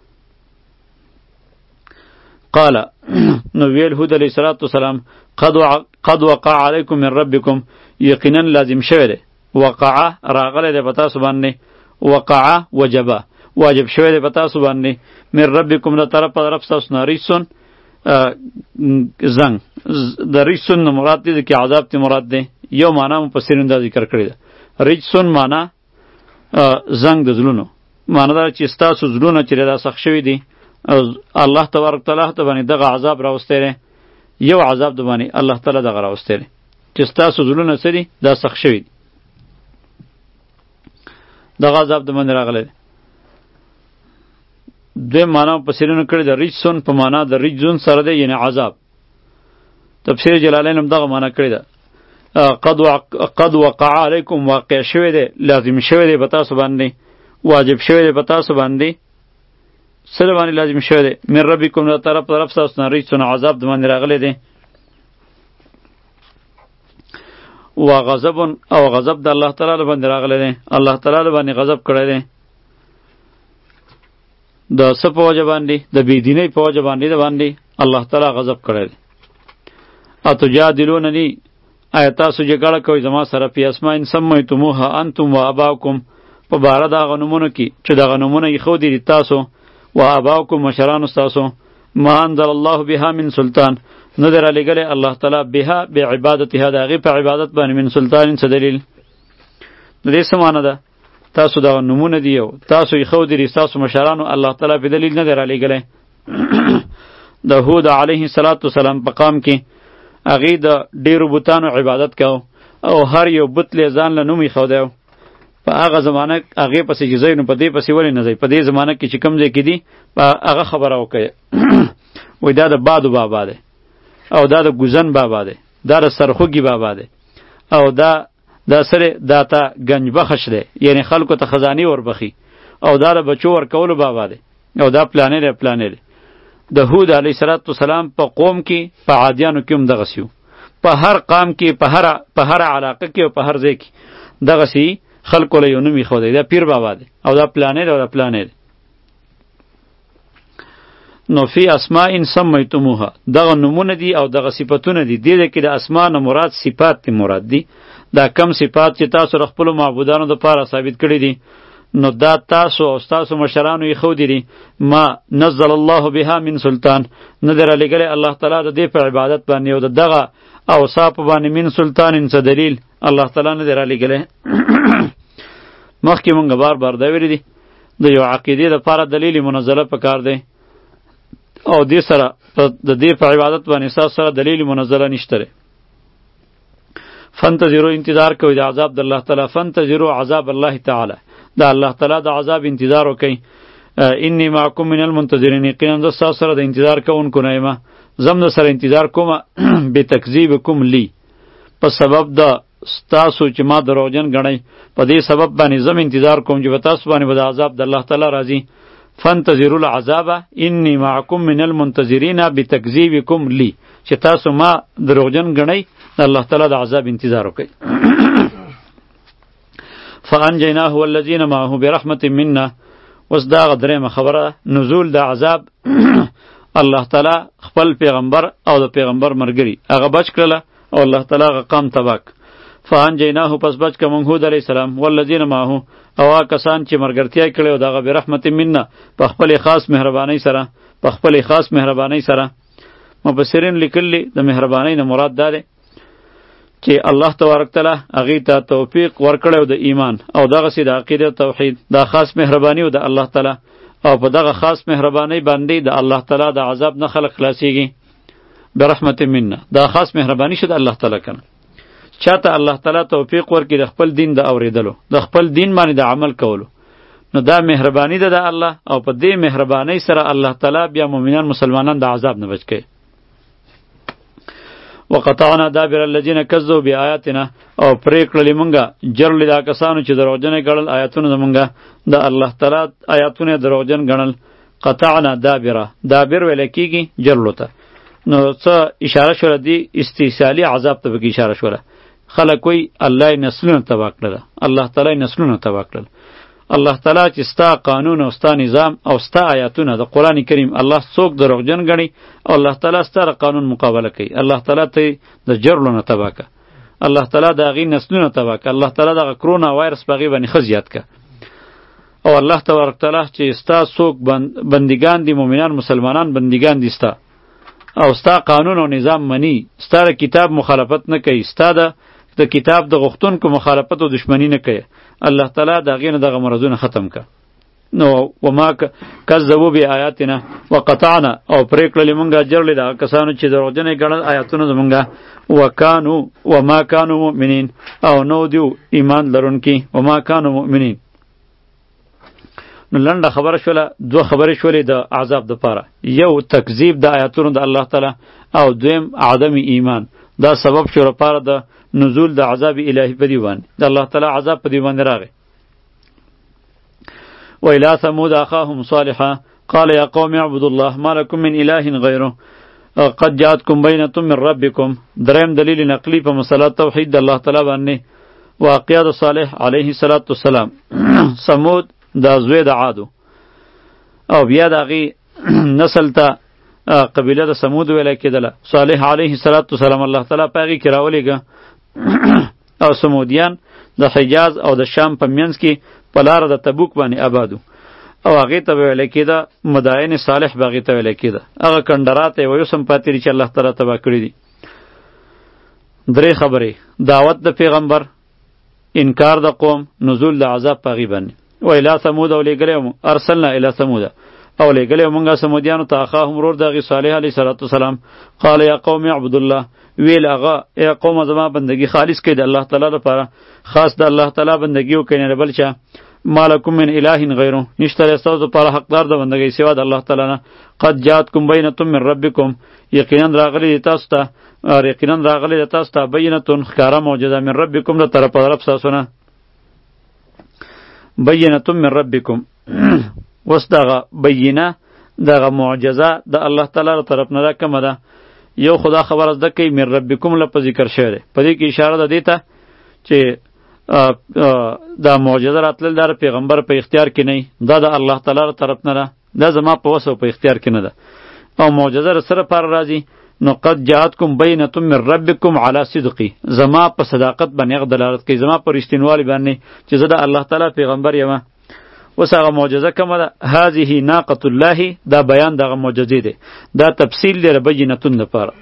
قال نو ویل هود علیه السلام قد قد وقع علیکم من ربکم، یقینا لازم شوی دی، وقع راغلی دی په تاسو باندې، وقع وجبه واجب شوی دی په تاسو باندې، من ربکم د طرف په طرف تاسو نه ریسون زنګ د ریسون نه مراد دی کې عذاب تی مراد دی. یو معنا مفسرین دا ذکر کړی ده، ریسون معنا زنګ د زلونو، معنا دا چې ستاسو زلونه چې دا سخت شوی دي الله تبارک تعالی ته باندې دغه عذاب راوستی دی، یو عذاب د باندې الله تعالی دغه راوستی دی چې ستاسو زلونه څه دي دا سخت شوي دي، دغه عذاب د باندې راغلی دی. دوی معنا مفسرینو کړی د ریجسون په معنا د ریجزون سره دی، یعنی عذاب. تفسیر جلالین هم دغه معنا کړی ده، قد قد وقع علیکم واقع شوی دی، لازم شوی دی په تاسو باندې، واجب شوی دی په تاسو باندې، سره باندې لازم شوی دی، من ربکم د طرف طرف تاسو نه ریجسون عذاب د باندې راغلی دی. و غضب او غضب د الله تعالی باندې راغلی دی، الله تعالی باندې غضب کړی دی د څه په وجه باندې؟ د بېدینۍ په وجه باندې د باندې الله تعالی غضب کړی دی. اتجادلوننی، آیا تاسو جګړه کوئ زما سره فی اسماء سمیتموها انتم و اباؤکم، په باره د هغه نومونو کې چې دغه نومونه ایښودي دي تاسو و اباؤکم مشرانو ستاسو، ما انزل الله بها من سلطان، نه دی رالیږلی الله تعالی بها بعبادتها د هغې په عبادت باندې من سلطان څه دلیل. د دې څه معنی ده؟ تاسو دغه نومونه دي او تاسو ایښودي دي ستاسو مشرانو، الله تعالی په دلیل نه دی رالیږلی. د هود علیه السلام په قام کې هغې د ډېرو بوتانو عبادت کو او هر یو بت له ځان له نوم ایښودی په هغه زمانه هغې پسې چې ځئ نو په دې پسې ولې نه ځئ په دې زمانه کې چې کوم ځای کې دي په هغه خبره وکړئ وایي دا د بادو بابا دی او دا د ګوزن بابا دی دا د سرخوږي بابا دی او دا دا سره دا ته گنج بخش دی یعنی خلکو ته خزانې وربخي او دا د بچو ورکولو بابا دی او دا پلانې دی پلانې دی د هود علیه صلات وسلام په قوم کې په عادیانو کې هم دغسې وو په هر قام کې په هر په هر علاقه کې او په هر ځای کې دغسې خلکو له یو نوم ایښودی دا پیر بابا دی او دا پلانې دی او دا پلانې دی نو فی اسماء سمیتموها دغه نومونه دي او دغه صفتونه دي دې کې د اسماء نه مراد صفات تی مراد دي دا کم صفات چې تاسو د خپلو معبودانو دپاره ثابت کړي دي نو دا تاسو او ستاسو مشرانو یې ښودي دي ما نزل الله بها من سلطان نه دی رالیږلی الله تعالی د دې په عبادت باندې او د دغه اوصاف باندې من سلطان څه دلیل الله تعالی نه دی رالیږلی مخکې مونږ بار بار دا ویلي دي د یو عقیدې دپاره دلیل منزله پکار دی او دې سره د دې په عبادت باندې ستاسو سره دلیل منزله نشته دی فانتظروا انتظار کوئ د عذاب د الله تعالی فانتظروا عذاب الله تعالی د الله تعالی د عذاب انتظار وکئ انی معکم من المنتظرین یقینا زه ستاسو سره د انتظار کوونکو نه یم زم د سره انتظار کومه بتکذیبکم لی په سبب د ستاسو چې ما دروغجن ګڼئ په دې سبب باندې زم انتظار کوم چې په تاسو باندې به د عذاب د الله تعالی راځي فانتظروا العذاب انی معکم من المنتظرین بتکذیبکم لی چې تاسو ما دروغجن ګڼئ د الله تعالی د عذاب انتظار وکئ فانجیناه والذین معه برحمت منا اوس دا درېمه خبره نزول د عذاب الله تعالی خپل پیغمبر او د پیغمبر مرګري هغه بچ کړله او الله تعالی هغه قام تباک فانجیناه پس بچ که مونږ هود علیه السلام والذین معه او هغه کسان چې مرګرتیا یې کړې او د هغه برحمت منا په خپلې خاص مهربانۍ سره په خپلې خاص مهربانۍ سره مفسرین لیکلي د مهربانۍ نه مراد دا دی چې الله تبارک تعالی هغې ته توفیق ورکړی د ایمان او دغسې د عقیده توحید دا خاص مهرباني و د الله تعالی او په دغه خاص مهربانۍ باندې د الله تعالی د عذاب نه خلق خلاصیږي برحمت منا دا خاص مهرباني شو د الله تعالی کنه چاته الله تعالی توفیق ورکړي د خپل دین د اوریدلو د خپل دین باندې د عمل کولو نو دا مهرباني ده د الله او په دې مهربانۍ سره الله تعالی بیا مؤمنان مسلمانان د عذاب نه بچ کوي وقطعنا دابر الذين كذبوا بآياتنا او پرې کړلې مونږه جرلې دا کسانو چې دروغجنې ګڼل آیاتونه زمونږه د الله تعالی آیاتونه دروغجن ګڼل قطعنا دابره دابر ویل کېږي جرلو ته نو څه اشاره شوله دی استحصالي عذاب ته پکې اشاره شوله خلک وایي الله یې نسلونه تباه کړله الله تعالی یې نسلونه تباه کړل الله تعالی چې ستا قانون او ستا نظام او ستا آیاتونه د قرآن کریم الله څوک دروغجن ګڼي او الله تعالی ستا قانون مقابله کوي الله تعالی ته د جرلو نه تباه که الله تعالی د هغې نسلونه تباه که الله تعالی دغه کرونا وایرس په هغې باندې ښه زیات که او الله تبارک تعالی چې ستا څوک بندګان دي مؤمنان مسلمانان بندګان دي ستا او ستا قانون او نظام مني ستا د کتاب مخالفت نه کوي ستا د د کتاب د غوښتونکو مخالفت او دشمنی نه کوي الله تعالی د هغې نه دغه مرضونه ختم که نو وما کذبوا بآیاتنا وقطعنا او پرې کړلې مونږه جرلې دغه کسانو چې دروغجنې ګڼل آیاتونه زمونږه وکانو وما کانو مؤمنین او نو دیو ایمان لرونکي وما کانو مؤمنین نو لنډه خبره شوله دوه خبرې شولې د عذاب دپاره یو تکذیب د آیاتونو د الله تعالی او دویم عدم ایمان دا سبب شو لپاره د نزول د عذاب الهی په دی باندې د الله تعالی عذاب په دی باندې راغی و الی ثمود اخاهم صالحا قال یا قوم اعبدوا الله ما لكم من اله غیره قد جاءتكم بینة من ربکم دریم دلیل نقلی په مسله توحید د الله تعالی باندې واقعه د صالح علیه السلام ثمود دا زوی د عادو او بیا د هغې نسل ته قبیله د ثمود ویلی کېدله صالح علیه السلام الله تعالی په هغې کې راولېږه او ثمودیان د حجاز او د شام په منځ کې په لاره د تبوک باندې آبادو او هغې ته به ویلی کېده مداین صالح به هغې ته ویلی کېده هغه کنډرات یې ویوسم پاتې دي چې الله تعالی تباه کړي دي درې خبرې دعوت د پیغمبر انکار د قوم نزول د عذاب په هغې باندې و الی ثمود او لېږلی ارسلنا الی ثمود او لګلې مونږه سمودیانو ته اخاهم ورور دغه صالح علیه السلام قال یا قوم اعبدوا الله ویل هغه ای قوم زما بندگی خالص کړئ د الله تعالی لپاره خاص د الله تعالی بندگی وکړئ نه بل چا مالکم من اله غیره نشته استاسو لپاره حقدار د بندگی سوا د الله تعالی نه قد جاءتکم بینه من ربکم یقینا راغلی تاسو ته یقینا راغلی تاسو ته بینه خکاره معجزه من ربکم له طرف رب تاسو نه بینه من ربکم وس دغه بینه دغه معجزه د الله تعالی له طرف نه ده کومه ده یو خدا خبر از ده کوي من ربکم له په ذکر شوی دی په دې کې اشاره ده دې ته چې دا معجزه راتلل در پیغمبر په اختیار کې نه دا د الله تعالی له طرف نه ده دا زما په وسو په اختیار کې نه ده او معجزه سره پر راځي نو قد جاءتکم بینه من ربکم علی صدقی زما په صداقت باندې دلالت کوي زما په رښتینوالي باندې چې زه د الله تعالی پیغمبر یم اوس هغه معجزه کومه ده هذه ناقة الله دا بیان دغه معجزې دی دا تفصیل دی بینتون لپاره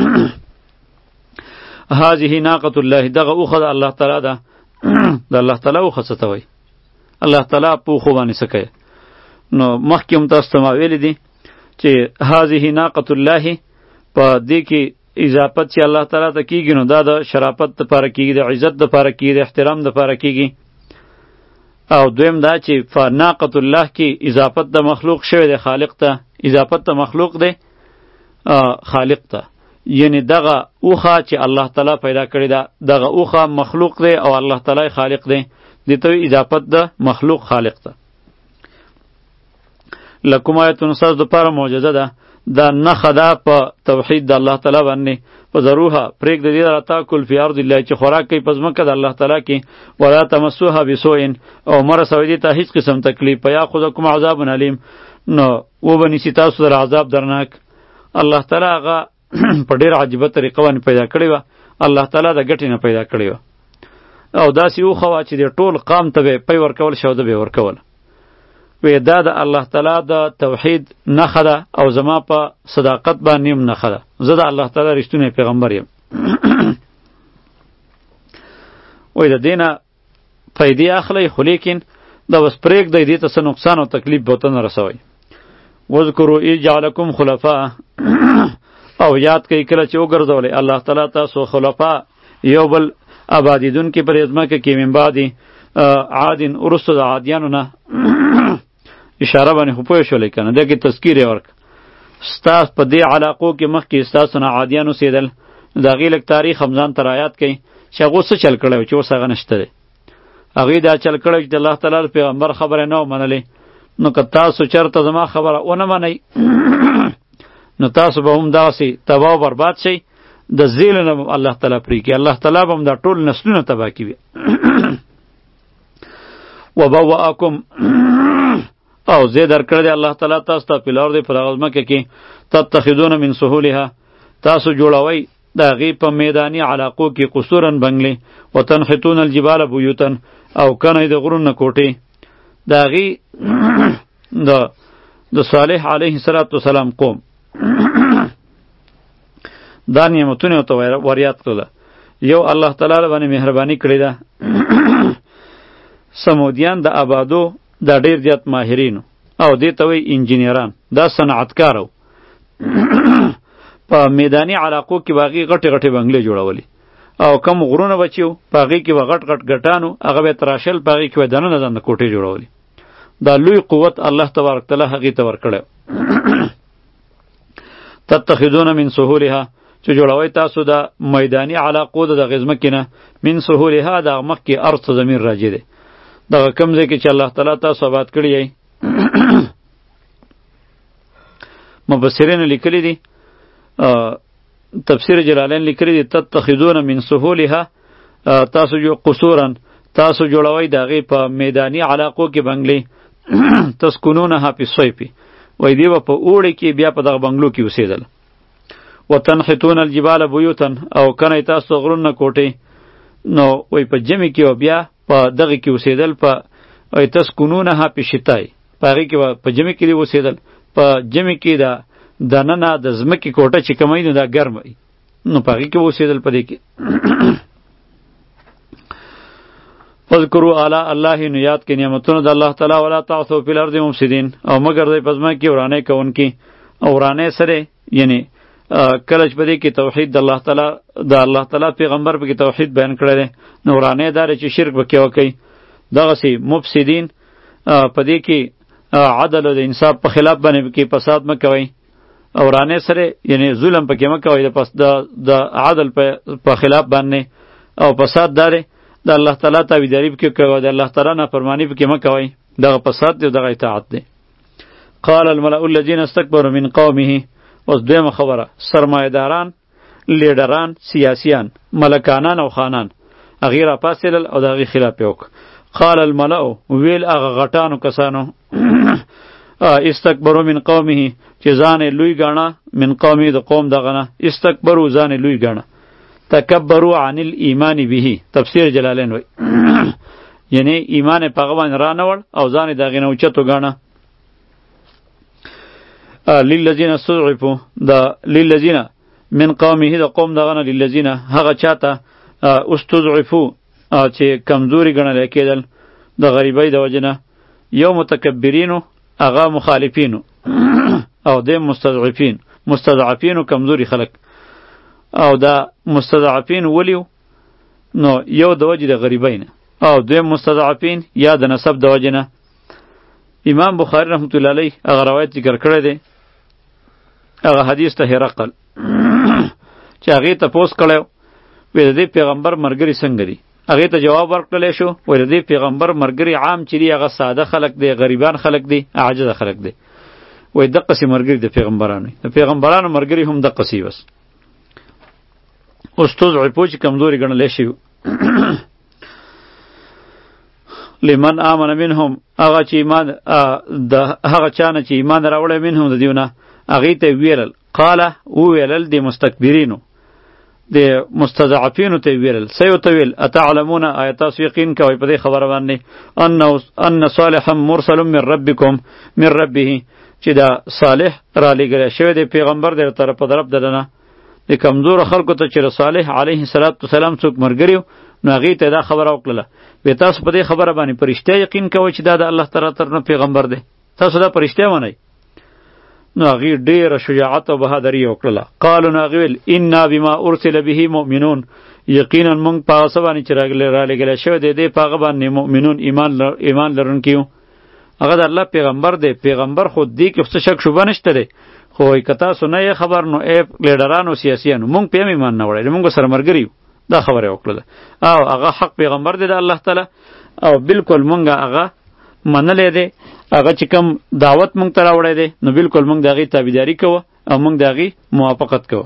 هذه ناقة الله دغه اوخه د الله تعالی ده د الله تعالی اوخه څه ته وایي الله تعالی په خو باندې څه کوي نو مخکې هم تاسو ته ما ویلی دي چې هذه ناقة الله په دې کې اضافت چې الله تعالی ته کیږي نو دا د شرافت لپاره کیږي د عزت لپاره کیږي د احترام لپاره کیږي او دویم دا چې فناقة الله کې اضافت د مخلوق شوی دی خالق ته اضافت د مخلوق دی خالق ته یعنی دغه اوخه چې الله تعالی پیدا کړی ده دغه اوخه مخلوق دی او الله تعالی خالق دی دې ته اضافت د مخلوق خالق ته لکم آیتون ساز دپاره معجزه ده دا نخه ده په توحید د الله تعالی باندې په ضروها پریک د دې را تاکل فی ارض الله چې خوراک کوي په ځمکه د الله تعالی کې ولا تمسوها بسوء او مرسوي دې ته هیڅ قسم تکلیف یا خودکم عذاب علیم نو و بنی تاسو در عذاب درناک الله تعالی هغه په ډیر عجیبه طریقه باندې پیدا کړی و الله تعالی د ګټې نه پیدا کړی و او داسې وخوا چې د ټول قام ته به پی ورکول شو د به ورکول وی دا د الله تعالی د توحید نښه ده او زما په صداقت باندې هم نښه ده زه د الله تعالی رښتونی پیغمبر یم وی د دې نه پیدې اخلی خو لیکن دا بس پرېږدئ دې ته څه نقصان او تکلیف به ورته نه رسوئ واذکروا اذ جعلکم خلفاء او یاد کئ کله چې وګرځولی الله تعالی تاسو خلفاء یو بل آبادیدونکي پر ځمکه کې من بعد عادین وروسته د عادیانو نه اشاره باندې خو پوه شولې که نه دې کې تذکیر یې ورک ستاس په دې علاقو کې مخکې ستاسو نه عادیان اوسېدل د هغې لږ تاریخ هم ځان ته رایاد کوي چې هغو څه چل کړی و چې اوس هغه نشته دی هغوی دا چل کړی چې د الله تعالی پیغمبر خبره نه و منلې نو که تاسو چېرته زما خبره ونه منئ نو تاسو به هم داسې تباه و برباد شئ د زیله نه به الله تعالی پرېږي الله تعالی به هم دا ټول نسلونه تباه کوي وبوأکم او زه درکړی دی الله تعالی تاسو ته په الارض په هغه ځمکه کې تتخذون من سهولها تاسو جوړوئ د هغې په میداني علاقو کې قصورا بنګلې وتنحتون الجبال بیوتا او کنئ د غرونو نه کوټې د هغې د د صالح علیه السلام قوم دا نعمتونه ورته وریاد کړله یو الله تعالی باندې مهرباني کړې ده سمودیان د آبادو دا ډیر زیات ماهرینو او دې ته وایي انجینیران دا صنعتکارو په میداني علاقو کې به هغې غټې غټې بنګلې جوړولې او کم غرونه به چې و په هغې کې به غټ غټ ګټان و هغه به یې تراشل په هغې کې به دننه دننه کوټې جوړولې دا لوی قوت الله تبارک تعالی هغې ته ورکړی تتخذون من سهولها چې جوړوئ تاسو د میداني علاقو د دغې ځمکې نه من سهولها دغه مخکې ارض ته ضمیر راجع دی دغه کوم ځای کې چې الله تعالی تاسو آباد کړی یی مبصرین لیکلی دي تفسیر جلالین لیکلی دي تتخذون من سهولها تاسو جو قصورا تاسو جوړوئ د هغې په میداني علاقو کې بنګلې تسکنونها فی الصیف وایي دی به په اوړي کې بیا په دغه بنګلو کې اوسېدل وتنحتون الجبال بیوتا او کنئ تاسو غرونه نه کوټې نو وایي په جمع کې او بیا په دغه کې اوسېدل په تسکنونها فی الشتاء په هغې کې په جمع کې دی اوسېدل په جمع کې د دننه د ځمکې کوټه چې کومه وي نو دا ګرمه وي نو په هغې کې اوسېدل په دې کې اذکروا آلاء الله نو یاد کې نعمتونه د الله تعالی ولا تعثوا فی الارض مفسدین او مگر د پزما کې ورانه کوونکی او ورانه سره یعنی کله چې بده کې توحید د الله تعالی د الله تعالی پیغمبر به کې توحید بیان کړی نو ورانه دار چې شرک وکي وکي دغه سي مفسدین پدې کې عدل او انصاف په خلاف باندې کې فساد مکوي او ورانه سره یعنی ظلم پکې مکوي د پس د عدل په خلاف باندې او فساد دار د الله تعالی تابعداري کې کوي د الله تعالی نه فرمانی کې مکوي دغه فساد دی دغه اطاعت دی. قال الملأ الذين استكبروا من قومه اوس دویمه خبره سرمایه‌داران لیډران سیاسیان ملکانان او خانان هغې راپاڅېدل او د هغې خلاف یې وکړ. قال الملأ ویل هغه غټانو کسانو استکبروا من قومه چې ځان یې لوی ګاڼه من قومه د قوم دغه نه استکبروا ځان یې لوی ګاڼه تکبروا عن الایمان به تفسیر جلالین وی یعنی ایمان په هغه باندې رانوړ او ځان یې د هغې نه اوچتو ګاڼه. للذین استضعفوا د للذین من قومه د قوم دغه نه للذین هغه چاته استضعفوا چې کمزوري ګڼل کېدل د غریبۍ د وجې نه یو متکبرینو هغه مخالفینو او د مستضعفین مستضعفینو کمزوري خلک او دا مستضعفین ولیو نو یو د وجې د غریبۍ نه او دویم مستضعفین یا د نسب د وجې نه. امام بخاری رحمت الله علیه هغه روایت ذکر کړی دی هغه حدیث ته هرقل چې هغې تپوس کړی وی د دې پیغمبر ملګري څنګه دي هغې ته جواب ورکړلی شو وی د دې پیغمبر ملګري عام چې دي هغه ساده خلک دی غریبان خلک دی عاجزه خلک دی وی دقسې ملګري د پیغمبرانو د پیغمبرانو ملګري هم دقسې بس استضعفو چې کمزوري ګڼلی شوي لمن آمن منهم هغه چې ایمان د هغه چا نه چې ایمان راوړی منهم د دیونه هغې ته ویلل قاله وویلل د مستکبرینو د مستضعفینو ته ویلل څه یې ورته ویل اتعلمون آیا تاسو یقین کوئ په دې خبره باندې ان صالحا مرسل من ربکم من ربه چې دا صالح رالیږلی شوی دی پیغمبر دی طرف په طرف د ده نه د کمزورو خلکو ته چې صالح علیه السلام څوک ملګري نو هغې ته دا خبره وکړله وی تاسو په دې خبره باندې په رښتیا یقین کوئ چې دا د الله تعالی طرف نه پیغمبر دی تاسو دا په رښتیا منئ نو هغې ډېره شجاعت او بهادري یې وکړله. قالو نو هغې ویل انا بما ارسل به مؤمنون یقینا موږ په هغه څه باندې چې رالیږلی شوی دی دی په هغه باندې مؤمنون ایمان لرونکي یو هغه د الله پیغمبر دی پیغمبر خو دې کې څه شک شبه نشته دی خو که تاسو نه یې خبر نو ای لیډرانو سیاسیانو موږ په هم ایمان نه وړی موږ سره ملګري یو دا خبره یې وکړله او هغه حق پیغمبر دی د الله تعالی او بالکل موږ هغه منلی دی هغه چې کوم دعوت موږ ته راوړی دی نو بالکل موږ د هغې تابعداري کوو او موږ د هغې موافقت کوو.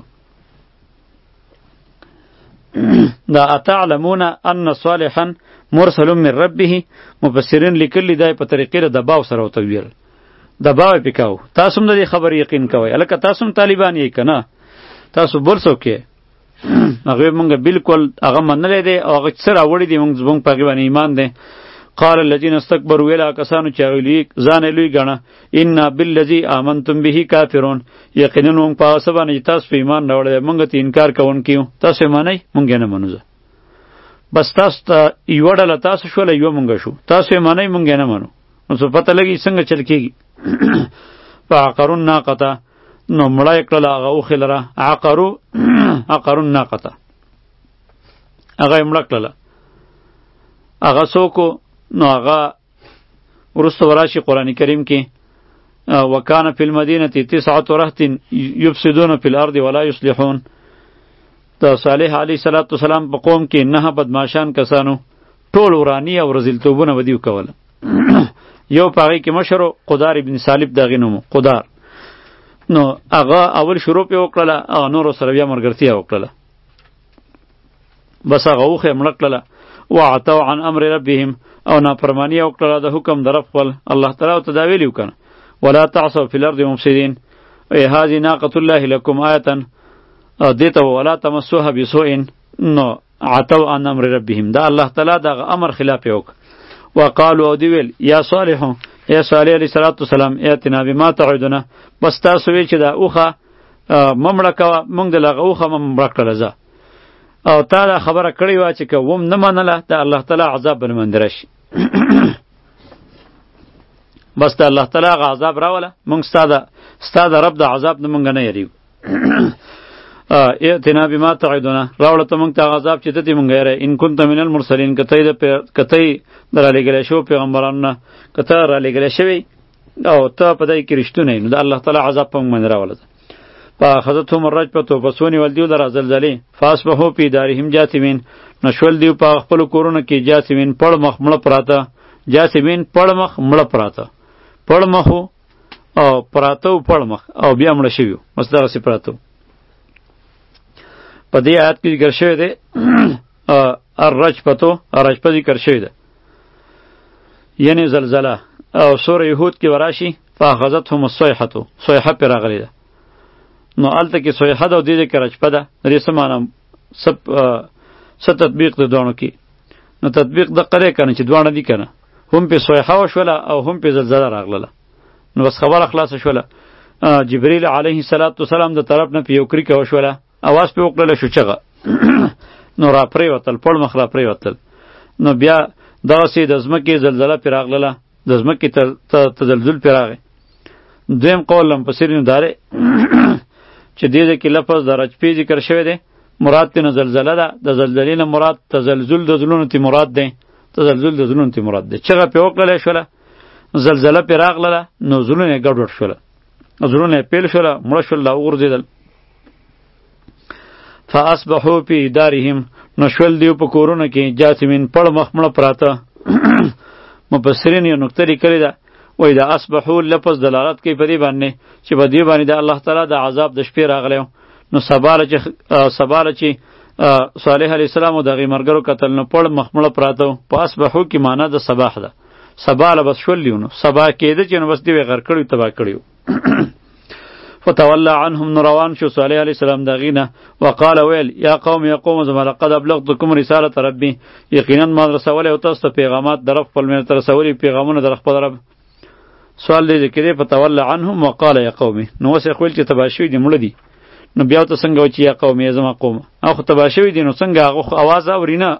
دا اتعلمون ان صالحا مرسل من ربه مفسرین لیکلي دی په طریقې د دباو سره ورته ویل دباو یې پې کوو تاسو هم د دې خبرې یقین کوئ هلکه تاسو هم طالبان یې که نه تاسو بل څوک یې هغې موږ بالکل هغه منلی دی او هغه څه راوړي دي موږ په هغې باندې ایمان دی. قال الذين استكبروا ویل هغه کسانو چې هغوی ځان یې لوی ګڼه انا بالذي آمنتم به کافرون یقینا موږ په هغه څه باندې چې تاسو په ایمان راوړی دی موږ ته انکار کوونکي یو تاسو یې منئ موږ یې نه منو زه بس تاسو ته یوه ډله تاسو شوله یوه موږ شو تاسو یې منئ موږ یې نه منو نو څه پته لګي څنګه چل کېږي. فعقروا الناقة نو مړه یې کړله هغه اوښې لره عقرو عقروا الناقة هغه یې مړه کړله هغه څوک نو هغه وروسته وراشي قرآن کریم کې وکانه فی المدینة تسعة رهط یفسدون فی الارض ولا یصلحون د صالح علیه صلات وسلام په قوم کې نه بدماشان کسانو ټول ورانی او رذیلتوبونه ودیو کوله یو په هغې کې مشر قدار ابن سالب د هغې نوم قدار نو هغه اول شروع پې وکړله هغه نورو سره بیا ملګرتیا وکړله بس هغه اوښه یې مړه کړله وعتوا عن امر ربهم او نافرمانی وکړله د حکم د رب خپل الله تعالی ورته دا ویلي وکنه ولا تعصوا فی الارض مفسدین ای هذه ناقة الله لکم آیة دې ته ولا تمسوها بسوء نو عتوا عن امر ربهم دا الله تعالی دغه امر خلاف یې وکړ. وقالو او دی ویل یا صالحو یا صالح علیه صلات وسلام ائتنا بما تعدنا بس تاسو وی چې دا اوخه ممړه کوه موږ د هغه اوخه ممړه کړله زه او تا دا خبره کړې وه چې که وم نه منله د الله تعالی عذاب به نمانده راشي بس د الله تعالی هغه عذاب راوله موږ ستا د ستا د رب د عذاب نه موږ نه یریږو ائتنا بما تعدنا راوړه ته موږ ته عذاب چې ته دې موږ یری ان كنت من المرسلین که ته د رالیږلی شوو پیغمبرانو نه که ته رالیږلی شوی او ته په دې کې رښتونی نو د الله تعالی عذاب په موږ باندې راوله فاخذتهم الرجفة پسونی ول دیو لره زلزلې فاصبحوا فی دارهم جاثمین نو شول دیو په خپلو کورونو کې جاثمین پړ مخ مړه پراته جاثمین پړ مخ مړه پراته پړ مخ او پراته او پړ مخ او بیا مړه شوي بس دغسې پراته په دې آیات کې ذکر شوی دی الرجفة الرجفه ذکر شوی ده یعنی زلزله او سوره یهود کې وراشي فاخذتهم الصیحة صیحه پرې راغلی ده نو الته کې صیحه ده او دې کې رجفه ده د دې څه معنی څه تطبیق د دوانو کې نو تطبیق د قره کنه چې دوانه دي کنه هم په صیحه وشوله او هم په زلزله راغله نو بس خبره خلاصه شوله جبرئیل علیه السلام د طرف نه په یو کری کې وشوله اواز په وکړله شو چغه نو را پرې وتل پړ مخ را پرې وتل نو بیا دغسې د ځمکې زلزله پرې راغله د ځمکې تزلزل پرې راغی دویم قول لمپسیر نو داره چې دې کې لفظ د رجفې ذکر شوی دی مراد تینا زلزله ده د زلزلې نه مراد تزلزل د زلونو تی مراد دی تزلزل د زلونو تی مراد دی چغه پې وکړلی شوله زلزله پې راغله نو زلونه یې ګډوډ شوله زلونه یې پیل شوله مړه شول لا وغورځېدل فاصبحوا فی دارهم نو شول دیو په کورونو کې جاثمین پړ مخ مړه پراته مفسرین یو نکته لیکلې ده وای دا اصبحوا لفظ دلالت کوي په دې باندې چې په دې باندې د الله تعالی د عذاب د شپې راغلی نو سباله چې سباله چې صالح علیه السلام د هغې ملګرو کتل نو پړ مخمړه پراته په اصبحو کې معنا د صباح ده سباله بس شولی نو سبا کېده چې نو بس دې غر کړی تباه کړی فتولى عنهم نروان شو صالح علیه السلام د هغې نه وقال ویل یا قوم یا قوم زما لقد ابلغتکم رسالة ربي یقینا ما رسولی او تاسو ته پیغامات د رب خپل مې ته رسولي پیغامونه د خپل رب سوال دی ذکر فتولى عنهم وقال یا قومي نو وسه خپل چې تباه شوي دي مړه دي نو بیا ته څنګه و چې یا قومي زما قوم او خو تباه شوي دي نو څنګه هغه اواز اوري نه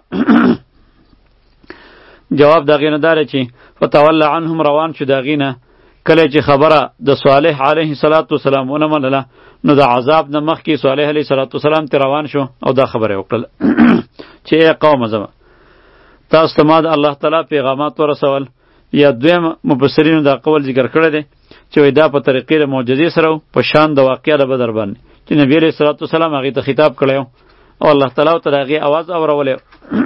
جواب د هغې نه دا دی چې فتولى عنهم روان شو د هغې نه کله چې خبره د صالح علیه السلام ونه منله نو د عذاب نه مخکې صالح علیه السلام ته روان شو او دا خبره یې وکړله چې ای قوم زما تاسو ته ما د الله تعالی پیغامات ورسول یا دویم مفسرینو دا قول ذکر کړی دی چې وایي دا په طریقې د معجزې سره و په شان د واقعه د بدر باندې چې نبی علیه السلام هغې ته خطاب کړی او الله تعالی ورته د هغې اواز اورولی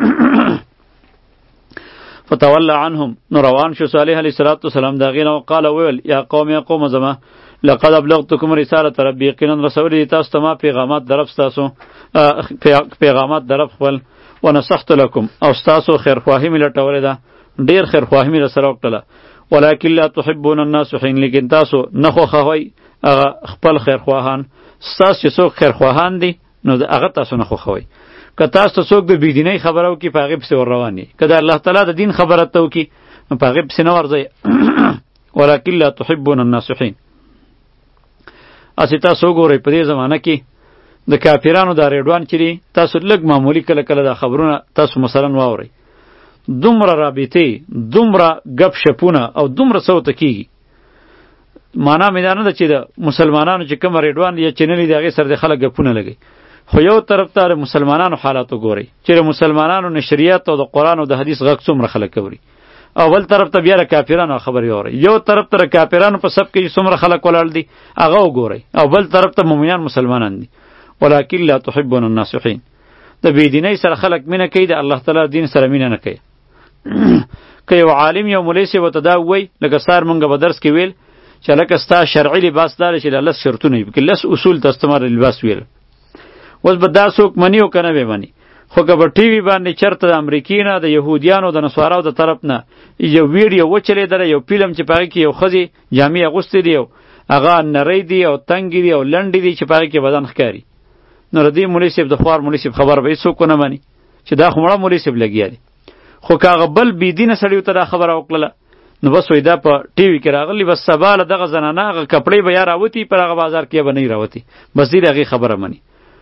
فتولى عنهم نو روان شو صالح علیه السلام د هغې نه وقال ویل یا قوم یا قوم زما لقد ابلغتکم رسالة ربي یقینا رسولی دی تاسو ته ما پیغامات د رب ستاسو پیغامات د رب خپل ونصحت لکم او ستاسو خیرخواهي مې لټولې ده ډیر خیرخواهي مې رسره وکړله ولکن لا تحبون الناصحین لیکن تاسو نه خوښوئ هغه خپل خیرخواهان ستاسو چې څوک خیرخواهان دي نو هغه تاسو نه خوښوئ که تاسو ته څوک د بېدینۍ خبره وکړي په هغې پسې ور روان یې که د الله تعالی د دین خبره ته وکړي نو په هغې پسې نه ورځئ ولکن لا تحبون الناصحین هسې تاسو وګورئ په دې زمانه کې د کافرانو دا ریډوان چې دي تاسو لږ معمولي کله کله دا خبرونه تاسو مثلا واورئ دومره رابطې دومره ګپ شپونه او دومره څه ورته کېږي معنا مې دا نه ده چې د مسلمانانو چې کومه ریډوان یا چینل دي هغې سره د خلک ګپونه لګوي خو یو طرف ته د مسلمانانو حالات وګورئ چې د مسلمانانو نشریات او د قرآن او د حدیث غږ څومره خلک اوري او بل طرف ته بیا د کافرانو خبرې اورئ یو طرف ته د کافرانو په صف کې څومره خلک ولاړ دي هغه وګورئ او بل طرف ته مؤمنان مسلمانان دي ولکن لا تحبون الناصحین د بېدینۍ سره خلک مینه کوي د الله تعالی دین سره مینه نه کوي که یو عالم یو مولوي صاحب ورته دا ووایي لکه سهار مونږ به درس کې ویل چې هلکه ستا شرعي لباس دا دی چې دا لس شرطونه وي پکې لس اصول ته استعمال لباس ویل اوس به دا څوک مني او که نه به مني خو که په ټي وي باندې چېرته د امریکې نه د یهودیانو د نصاراو د طرف نه یو ویډیو وچلېدله یو فلم چې په هغې کې یو ښځې جامې اغوستې دي او هغه نری دي او تنګې دي او لنډې دي چې په هغې کې بدن ښکاري نو د دې مولوي صاحب د خوار مولوي صاحب خبره به هېڅوک ونه مني چې دا خو مړه مولوي صاحب لګیا دی خو که هغه بل بېدینه سړي ورته دا خبره وکړله نو بس وایي دا په ټي وي کې راغلي بس سبا له دغه زنانه هغه کپړې به یا راوتي پر هغه بازار کې به نه راوتي بس دې د هغې خبره مني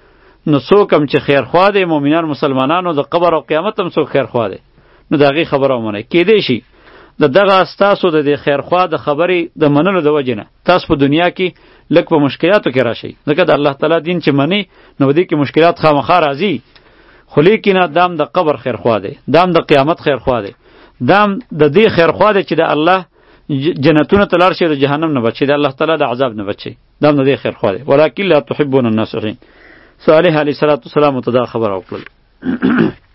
نو څوک هم چې خیرخوا دی مؤمنان مسلمانانو د قبر او قیامت هم څوک خیرخوا دی نو د هغې خبره ومنئ. کیدای شي د دغه ستاسو د دې خیرخوا د خبرې د منلو د وجې نه تاسو په دنیا کې لږ په مشکلاتو کې راشئ، ځکه د الله تعالی دین چې منئ نو دې کې مشکلات خامخا راځي، خو لیکنه دام د قبر خیرخوا دی، دام د قیامت خیرخوا دی، دام د دې خیرخوا دی چې د الله جنتونه ته لاړ شي، د جهنم نه بچي، د الله تعالی د عذاب نه بچي، دام د دې خیرخوا دی. ولکن لا تحبون الناصحین. صالح علیه السلام ته دا خبره وکړل.